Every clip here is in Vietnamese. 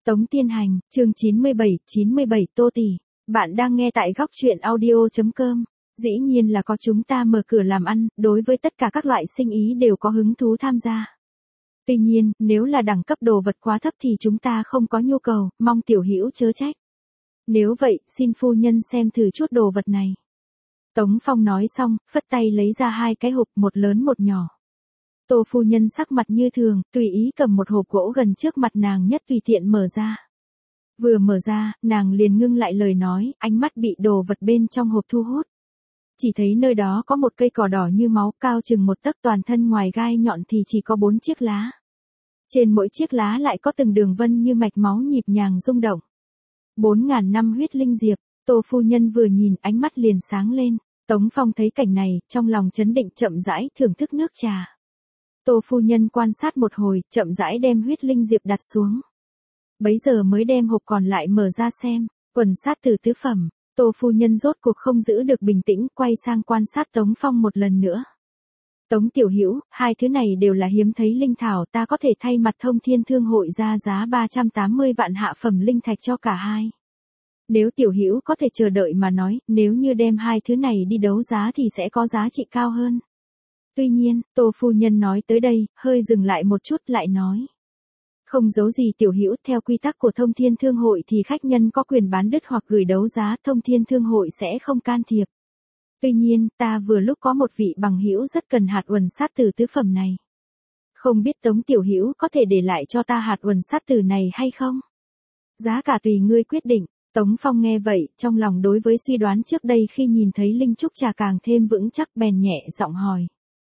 Tống Tiên Hành, chương 97 Tô Tỷ. Bạn đang nghe tại góc truyện audio.com. Dĩ nhiên là có chúng ta mở cửa làm ăn, đối với tất cả các loại sinh ý đều có hứng thú tham gia. Tuy nhiên, nếu là đẳng cấp đồ vật quá thấp thì chúng ta không có nhu cầu, mong tiểu hữu chớ trách. Nếu vậy, xin phu nhân xem thử chút đồ vật này. Tống Phong nói xong, phất tay lấy ra hai cái hộp, một lớn một nhỏ. Tô phu nhân sắc mặt như thường, tùy ý cầm một hộp gỗ gần trước mặt nàng nhất tùy tiện mở ra. Vừa mở ra, nàng liền ngưng lại lời nói, ánh mắt bị đồ vật bên trong hộp thu hút. Chỉ thấy nơi đó có một cây cỏ đỏ như máu cao chừng một tấc, toàn thân ngoài gai nhọn thì chỉ có 4 chiếc lá. Trên mỗi chiếc lá lại có từng đường vân như mạch máu nhịp nhàng rung động. 4.000 năm huyết linh diệp. Tô phu nhân vừa nhìn, ánh mắt liền sáng lên. Tống Phong thấy cảnh này, trong lòng chấn định, chậm rãi thưởng thức nước trà. Tô phu nhân quan sát một hồi, chậm rãi đem huyết linh diệp đặt xuống. Bấy giờ mới đem hộp còn lại mở ra xem, quần sát tử tứ phẩm. Tô phu nhân rốt cuộc không giữ được bình tĩnh, quay sang quan sát Tống Phong một lần nữa. Tống tiểu hữu, hai thứ này đều là hiếm thấy linh thảo, ta có thể thay mặt Thông Thiên Thương hội ra giá 380 vạn hạ phẩm linh thạch cho cả hai. Nếu tiểu hữu có thể chờ đợi mà nói, nếu như đem hai thứ này đi đấu giá thì sẽ có giá trị cao hơn. Tuy nhiên, Tô phu nhân nói tới đây, hơi dừng lại một chút lại nói. Không giấu gì tiểu hữu, theo quy tắc của Thông Thiên Thương hội thì khách nhân có quyền bán đứt hoặc gửi đấu giá, Thông Thiên Thương hội sẽ không can thiệp. Tuy nhiên, ta vừa lúc có một vị bằng hữu rất cần hạt uẩn sát tử tứ phẩm này. Không biết Tống tiểu hữu có thể để lại cho ta hạt uẩn sát tử này hay không? Giá cả tùy ngươi quyết định. Tống Phong nghe vậy, trong lòng đối với suy đoán trước đây khi nhìn thấy linh trúc trà càng thêm vững chắc, bèn nhẹ giọng hỏi.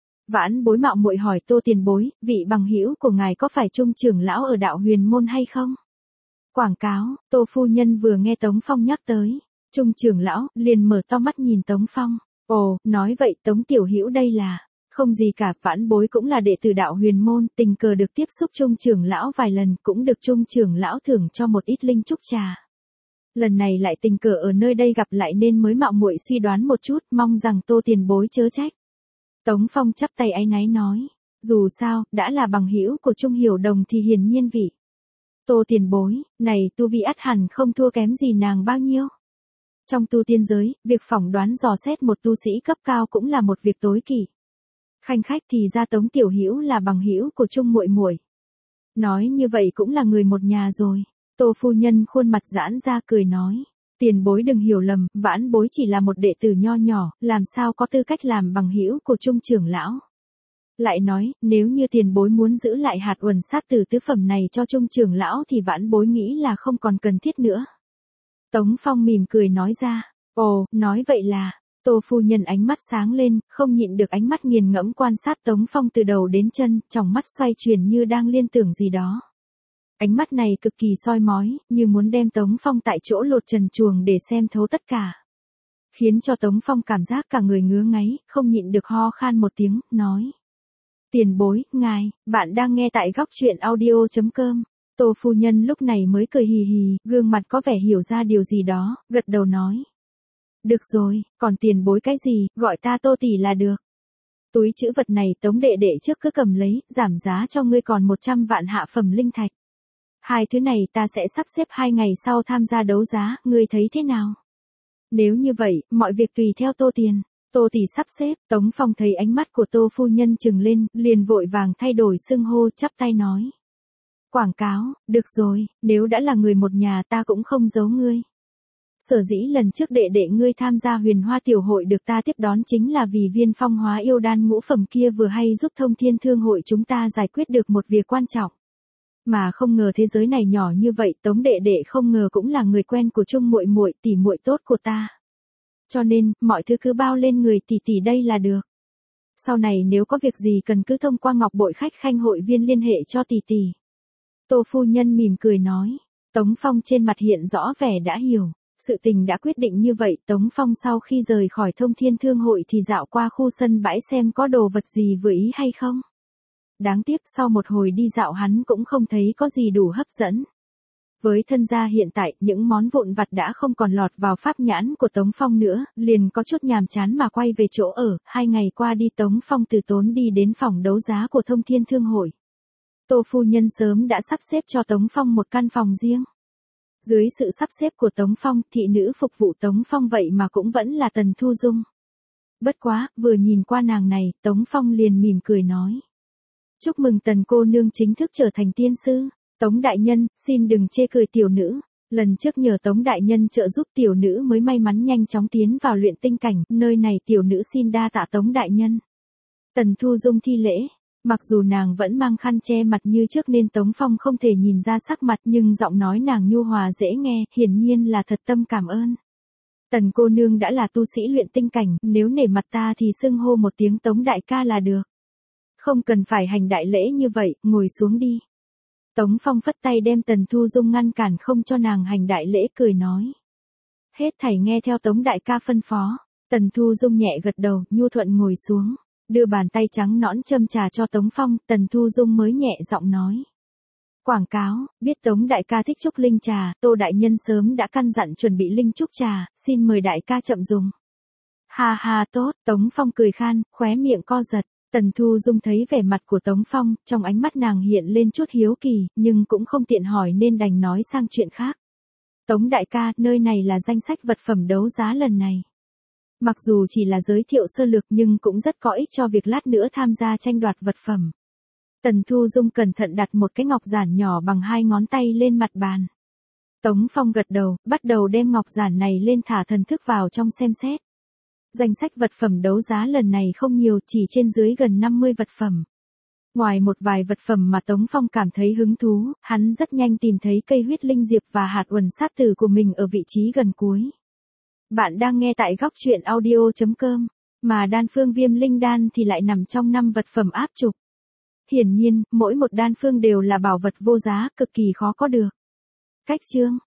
Vãn bối mạo muội hỏi Tô tiền bối, vị bằng hữu của ngài có phải Trung trưởng lão ở đạo Huyền môn hay không? Quảng cáo. Tô phu nhân vừa nghe Tống Phong nhắc tới Trung trưởng lão, liền mở to mắt nhìn Tống Phong. Ồ, nói vậy Tống tiểu hữu đây là... Không gì cả, vãn bối cũng là đệ tử đạo Huyền môn, tình cờ được tiếp xúc Trung trưởng lão vài lần, cũng được Trung trưởng lão thưởng cho một ít linh trúc trà. Lần này lại tình cờ ở nơi đây gặp lại nên mới mạo muội suy đoán một chút, mong rằng Tô tiền bối chớ trách. Tống Phong chắp tay áy náy nói, dù sao, đã là bằng hữu của Trung Hiểu Đồng thì hiển nhiên vị. Tô tiền bối, này tu vi ắt hẳn không thua kém gì nàng bao nhiêu. Trong tu tiên giới, việc phỏng đoán dò xét một tu sĩ cấp cao cũng là một việc tối kỵ. Khanh khách thì ra Tống tiểu hữu là bằng hữu của Trung muội muội. Nói như vậy cũng là người một nhà rồi. Tô phu nhân khuôn mặt giãn ra cười nói. Tiền bối đừng hiểu lầm, vãn bối chỉ là một đệ tử nho nhỏ, làm sao có tư cách làm bằng hữu của Trung trưởng lão. Lại nói, nếu như tiền bối muốn giữ lại hạt uẩn sát tử tứ phẩm này cho Trung trưởng lão thì vãn bối nghĩ là không còn cần thiết nữa. Tống Phong mỉm cười nói ra. Ồ, nói vậy là... Tô phu nhân ánh mắt sáng lên, không nhịn được ánh mắt nghiền ngẫm quan sát Tống Phong từ đầu đến chân, trong mắt xoay chuyển như đang liên tưởng gì đó. Ánh mắt này cực kỳ soi mói, như muốn đem Tống Phong tại chỗ lột trần truồng để xem thấu tất cả. Khiến cho Tống Phong cảm giác cả người ngứa ngáy, không nhịn được ho khan một tiếng, nói. Tiền bối, ngài, bạn đang nghe tại góc truyện audio.com. Tô phu nhân lúc này mới cười hì hì, gương mặt có vẻ hiểu ra điều gì đó, gật đầu nói. Được rồi, còn tiền bối cái gì, gọi ta Tô tỷ là được. Túi trữ vật này Tống đệ đệ trước cứ cầm lấy, giảm giá cho ngươi còn 100 vạn hạ phẩm linh thạch. Hai thứ này ta sẽ sắp xếp 2 ngày sau tham gia đấu giá, ngươi thấy thế nào? Nếu như vậy, mọi việc tùy theo Tô tiền. Tô tỷ sắp xếp. Tống Phong thấy ánh mắt của Tô phu nhân trừng lên, liền vội vàng thay đổi xưng hô, chắp tay nói. Quảng cáo, được rồi, nếu đã là người một nhà ta cũng không giấu ngươi. Sở dĩ lần trước đệ đệ ngươi tham gia Huyền Hoa tiểu hội được ta tiếp đón chính là vì viên phong hóa yêu đan ngũ phẩm kia vừa hay giúp Thông Thiên Thương hội chúng ta giải quyết được một việc quan trọng. Mà không ngờ thế giới này nhỏ như vậy, Tống đệ đệ không ngờ cũng là người quen của Trung muội muội, tỷ muội tốt của ta. Cho nên, mọi thứ cứ bao lên người tỷ tỷ đây là được. Sau này nếu có việc gì cần cứ thông qua Ngọc Bội khách khanh hội viên liên hệ cho tỷ tỷ. Tô phu nhân mỉm cười nói. Tống Phong trên mặt hiện rõ vẻ đã hiểu. Sự tình đã quyết định như vậy, Tống Phong sau khi rời khỏi Thông Thiên Thương hội thì dạo qua khu sân bãi xem có đồ vật gì vừa ý hay không. Đáng tiếc sau một hồi đi dạo hắn cũng không thấy có gì đủ hấp dẫn. Với thân gia hiện tại, những món vụn vặt đã không còn lọt vào pháp nhãn của Tống Phong nữa, liền có chút nhàm chán mà quay về chỗ ở. 2 ngày qua đi Tống Phong từ tốn đi đến phòng đấu giá của Thông Thiên Thương hội. Tô phu nhân sớm đã sắp xếp cho Tống Phong một căn phòng riêng. Dưới sự sắp xếp của Tống Phong, thị nữ phục vụ Tống Phong vậy mà cũng vẫn là Tần Thu Dung. Bất quá, vừa nhìn qua nàng này, Tống Phong liền mỉm cười nói. Chúc mừng Tần cô nương chính thức trở thành tiên sư. Tống đại nhân, xin đừng chê cười tiểu nữ. Lần trước nhờ Tống đại nhân trợ giúp tiểu nữ mới may mắn nhanh chóng tiến vào luyện tinh cảnh, nơi này tiểu nữ xin đa tạ Tống đại nhân. Tần Thu Dung thi lễ. Mặc dù nàng vẫn mang khăn che mặt như trước nên Tống Phong không thể nhìn ra sắc mặt, nhưng giọng nói nàng nhu hòa dễ nghe, hiển nhiên là thật tâm cảm ơn. Tần cô nương đã là tu sĩ luyện tinh cảnh, nếu nể mặt ta thì xưng hô một tiếng Tống đại ca là được. Không cần phải hành đại lễ như vậy, ngồi xuống đi. Tống Phong phất tay đem Tần Thu Dung ngăn cản không cho nàng hành đại lễ, cười nói. Hết thảy nghe theo Tống đại ca phân phó. Tần Thu Dung nhẹ gật đầu, nhu thuận ngồi xuống. Đưa bàn tay trắng nõn châm trà cho Tống Phong, Tần Thu Dung mới nhẹ giọng nói. Quảng cáo, biết Tống đại ca thích trúc linh trà, Tô đại nhân sớm đã căn dặn chuẩn bị linh trúc trà, xin mời đại ca chậm dùng. Ha ha tốt, Tống Phong cười khan, khóe miệng co giật. Tần Thu Dung thấy vẻ mặt của Tống Phong, trong ánh mắt nàng hiện lên chút hiếu kỳ, nhưng cũng không tiện hỏi nên đành nói sang chuyện khác. Tống đại ca, nơi này là danh sách vật phẩm đấu giá lần này. Mặc dù chỉ là giới thiệu sơ lược nhưng cũng rất có ích cho việc lát nữa tham gia tranh đoạt vật phẩm. Tần Thu Dung cẩn thận đặt một cái ngọc giản nhỏ bằng 2 ngón tay lên mặt bàn. Tống Phong gật đầu, bắt đầu đem ngọc giản này lên thả thần thức vào trong xem xét. Danh sách vật phẩm đấu giá lần này không nhiều, chỉ trên dưới gần 50 vật phẩm. Ngoài một vài vật phẩm mà Tống Phong cảm thấy hứng thú, hắn rất nhanh tìm thấy cây huyết linh diệp và hạt uẩn sát tử của mình ở vị trí gần cuối. Bạn đang nghe tại góc truyện audio.com, mà đan phương viêm linh đan thì lại nằm trong 5 vật phẩm áp trục. Hiển nhiên, mỗi một đan phương đều là bảo vật vô giá, cực kỳ khó có được. Cách chương